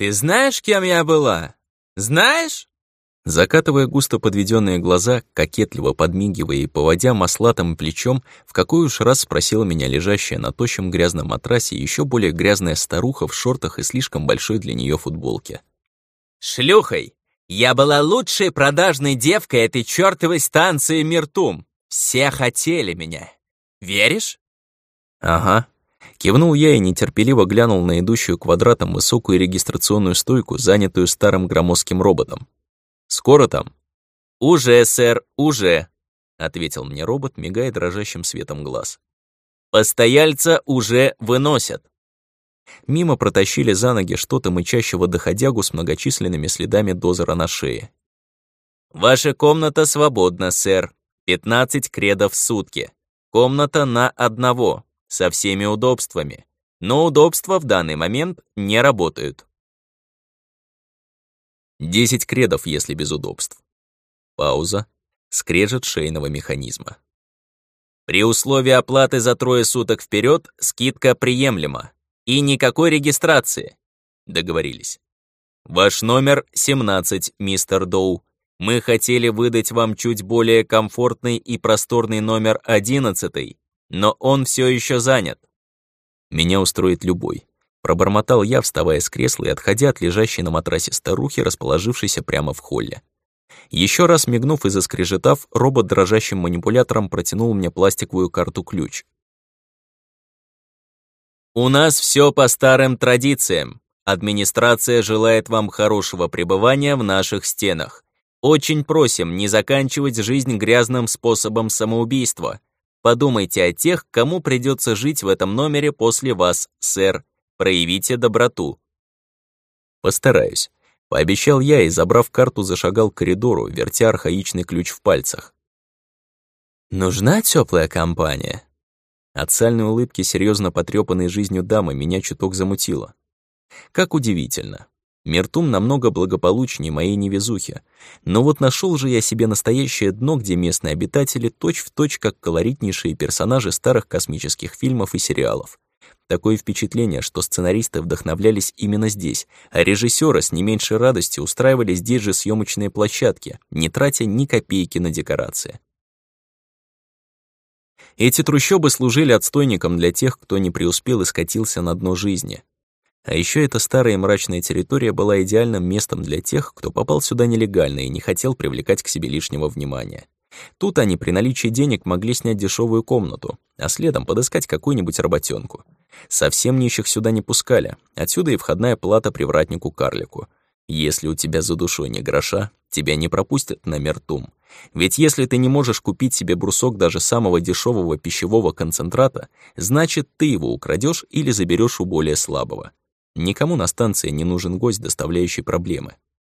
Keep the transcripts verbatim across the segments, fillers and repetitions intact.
Ты знаешь, кем я была? Знаешь?» Закатывая густо подведенные глаза, кокетливо подмигивая и поводя маслатым плечом, в какой уж раз спросила меня лежащая на тощем грязном матрасе еще более грязная старуха в шортах и слишком большой для нее футболке. «Шлюхой! Я была лучшей продажной девкой этой чертовой станции Миртум! Все хотели меня! Веришь?» «Ага». Кивнул я и нетерпеливо глянул на идущую квадратом высокую регистрационную стойку, занятую старым громоздким роботом. «Скоро там?» «Уже, сэр, уже», — ответил мне робот, мигая дрожащим светом глаз. «Постояльца уже выносят». Мимо протащили за ноги что-то мычащего доходягу с многочисленными следами дозера на шее. «Ваша комната свободна, сэр. пятнадцать кредов в сутки. Комната на одного, со всеми удобствами. Но удобства в данный момент не работают». Десять кредов, если без удобств. Пауза. Скрежет шейного механизма. «При условии оплаты за трое суток вперед скидка приемлема. И никакой регистрации». Договорились. «Ваш номер семнадцать, мистер Доу. Мы хотели выдать вам чуть более комфортный и просторный номер одиннадцатый, но он все еще занят». «Меня устроит любой». Пробормотал я, вставая с кресла и отходя от лежащей на матрасе старухи, расположившейся прямо в холле. Еще раз мигнув и заскрежетав, робот дрожащим манипулятором протянул мне пластиковую карту-ключ. «У нас все по старым традициям. Администрация желает вам хорошего пребывания в наших стенах. Очень просим не заканчивать жизнь грязным способом самоубийства. Подумайте о тех, кому придется жить в этом номере после вас, сэр. Проявите доброту». «Постараюсь», — пообещал я и, забрав карту, зашагал к коридору, вертя архаичный ключ в пальцах. «Нужна теплая компания?» От сальной улыбки серьезно потрепанной жизнью дамы меня чуток замутило. Как удивительно. Миртум намного благополучнее моей невезухи. Но вот нашел же я себе настоящее дно, где местные обитатели точь-в-точь как колоритнейшие персонажи старых космических фильмов и сериалов. Такое впечатление, что сценаристы вдохновлялись именно здесь, а режиссеры с не меньшей радостью устраивали здесь же съемочные площадки, не тратя ни копейки на декорации. Эти трущобы служили отстойником для тех, кто не преуспел и скатился на дно жизни. А еще эта старая и мрачная территория была идеальным местом для тех, кто попал сюда нелегально и не хотел привлекать к себе лишнего внимания. Тут они при наличии денег могли снять дешевую комнату, а следом подыскать какую-нибудь работенку. Совсем нищих сюда не пускали, отсюда и входная плата привратнику-карлику. Если у тебя за душой не гроша, тебя не пропустят на Миртум. Ведь если ты не можешь купить себе брусок даже самого дешевого пищевого концентрата, значит, ты его украдешь или заберешь у более слабого. Никому на станции не нужен гость, доставляющий проблемы.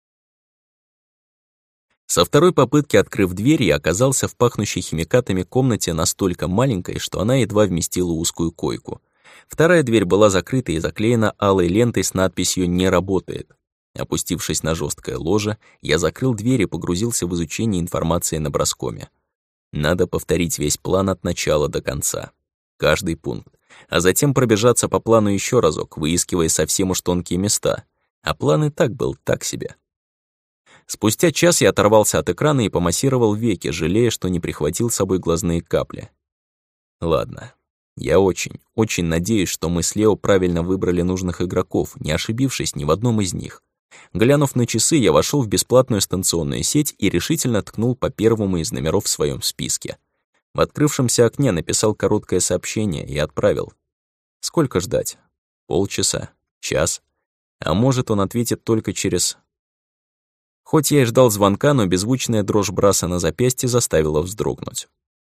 Со второй попытки, открыв дверь, я оказался в пахнущей химикатами комнате настолько маленькой, что она едва вместила узкую койку. Вторая дверь была закрыта и заклеена алой лентой с надписью «Не работает». Опустившись на жесткое ложе, я закрыл дверь и погрузился в изучение информации на броскоме. Надо повторить весь план от начала до конца. Каждый пункт. А затем пробежаться по плану еще разок, выискивая совсем уж тонкие места. А план и так был так себе. Спустя час я оторвался от экрана и помассировал веки, жалея, что не прихватил с собой глазные капли. Ладно. Я очень, очень надеюсь, что мы с Лео правильно выбрали нужных игроков, не ошибившись ни в одном из них. Глянув на часы, я вошел в бесплатную станционную сеть и решительно ткнул по первому из номеров в своем списке. В открывшемся окне написал короткое сообщение и отправил. Сколько ждать? Полчаса? Час? А может, он ответит только через... Хоть я и ждал звонка, но беззвучная дрожь Браса на запястье заставила вздрогнуть.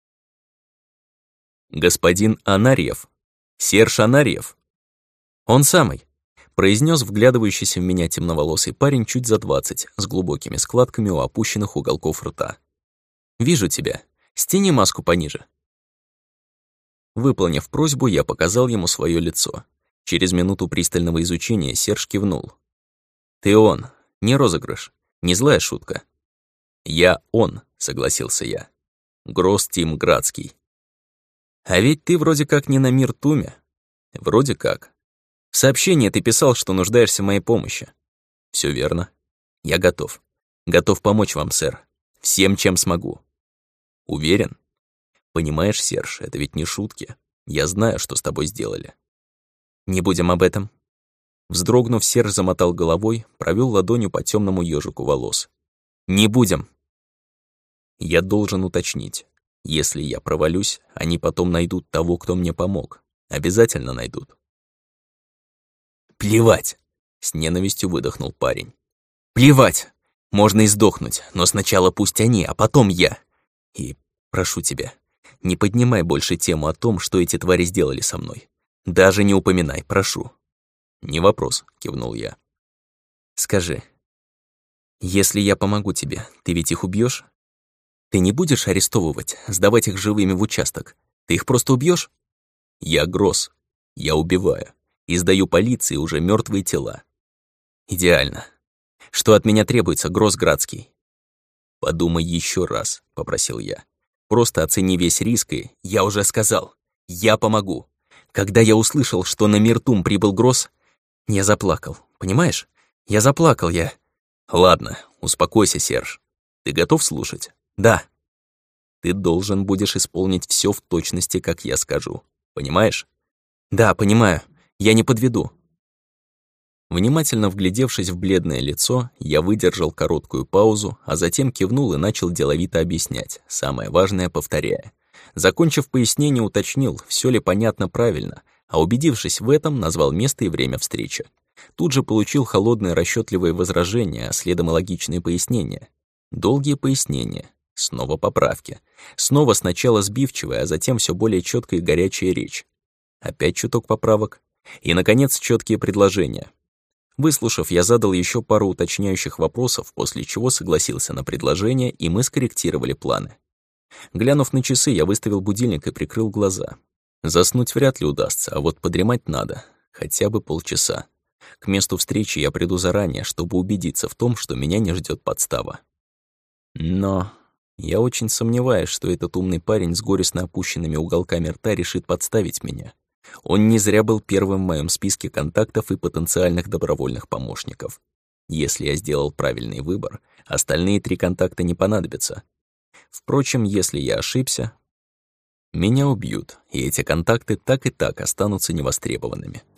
«Господин Анарьев. Серж Анарьев». «Он самый», — произнес вглядывающийся в меня темноволосый парень чуть за двадцать, с глубокими складками у опущенных уголков рта. «Вижу тебя. Стяни маску пониже». Выполнив просьбу, я показал ему свое лицо. Через минуту пристального изучения Серж кивнул. «Ты он. Не розыгрыш. Не злая шутка». «Я он», — согласился я. «Гросс Тим Градский». «А ведь ты вроде как не на Миртуме». «Вроде как». В сообщении ты писал, что нуждаешься в моей помощи. Все верно. Я готов. Готов помочь вам, сэр. Всем, чем смогу. Уверен? Понимаешь, Серж, это ведь не шутки. Я знаю, что с тобой сделали. Не будем об этом. Вздрогнув, Серж замотал головой, провел ладонью по темному ежику волос. Не будем. Я должен уточнить. Если я провалюсь, они потом найдут того, кто мне помог. Обязательно найдут. Плевать! С ненавистью выдохнул парень. Плевать! Можно и сдохнуть, но сначала пусть они, а потом я. И прошу тебя, не поднимай больше тему о том, что эти твари сделали со мной. Даже не упоминай, прошу. Не вопрос, кивнул я. Скажи, если я помогу тебе, ты ведь их убьешь? Ты не будешь арестовывать, сдавать их живыми в участок? Ты их просто убьешь? Я Гросс. Я убиваю. И сдаю полиции уже мертвые тела. Идеально. Что от меня требуется, Гросс Градский? Подумай еще раз, попросил я. Просто оцени весь риск и... Я уже сказал. Я помогу. Когда я услышал, что на Миртум прибыл Гросс, я заплакал. Понимаешь? Я заплакал, я... Ладно, успокойся, Серж. Ты готов слушать? Да. Ты должен будешь исполнить все в точности, как я скажу. Понимаешь? Да, понимаю. Я не подведу. Внимательно вглядевшись в бледное лицо, я выдержал короткую паузу, а затем кивнул и начал деловито объяснять, самое важное повторяя. Закончив пояснение, уточнил, все ли понятно правильно, а убедившись в этом, назвал место и время встречи. Тут же получил холодные расчетливые возражения, а следом и логичные пояснения. Долгие пояснения, снова поправки, снова сначала сбивчивая, а затем все более четкая и горячая речь. Опять чуток поправок. И, наконец, четкие предложения. Выслушав, я задал еще пару уточняющих вопросов, после чего согласился на предложение, и мы скорректировали планы. Глянув на часы, я выставил будильник и прикрыл глаза. Заснуть вряд ли удастся, а вот подремать надо. Хотя бы полчаса. К месту встречи я приду заранее, чтобы убедиться в том, что меня не ждет подстава. Но я очень сомневаюсь, что этот умный парень с горестно опущенными уголками рта решит подставить меня. Он не зря был первым в моем списке контактов и потенциальных добровольных помощников. Если я сделал правильный выбор, остальные три контакта не понадобятся. Впрочем, если я ошибся, меня убьют, и эти контакты так и так останутся невостребованными.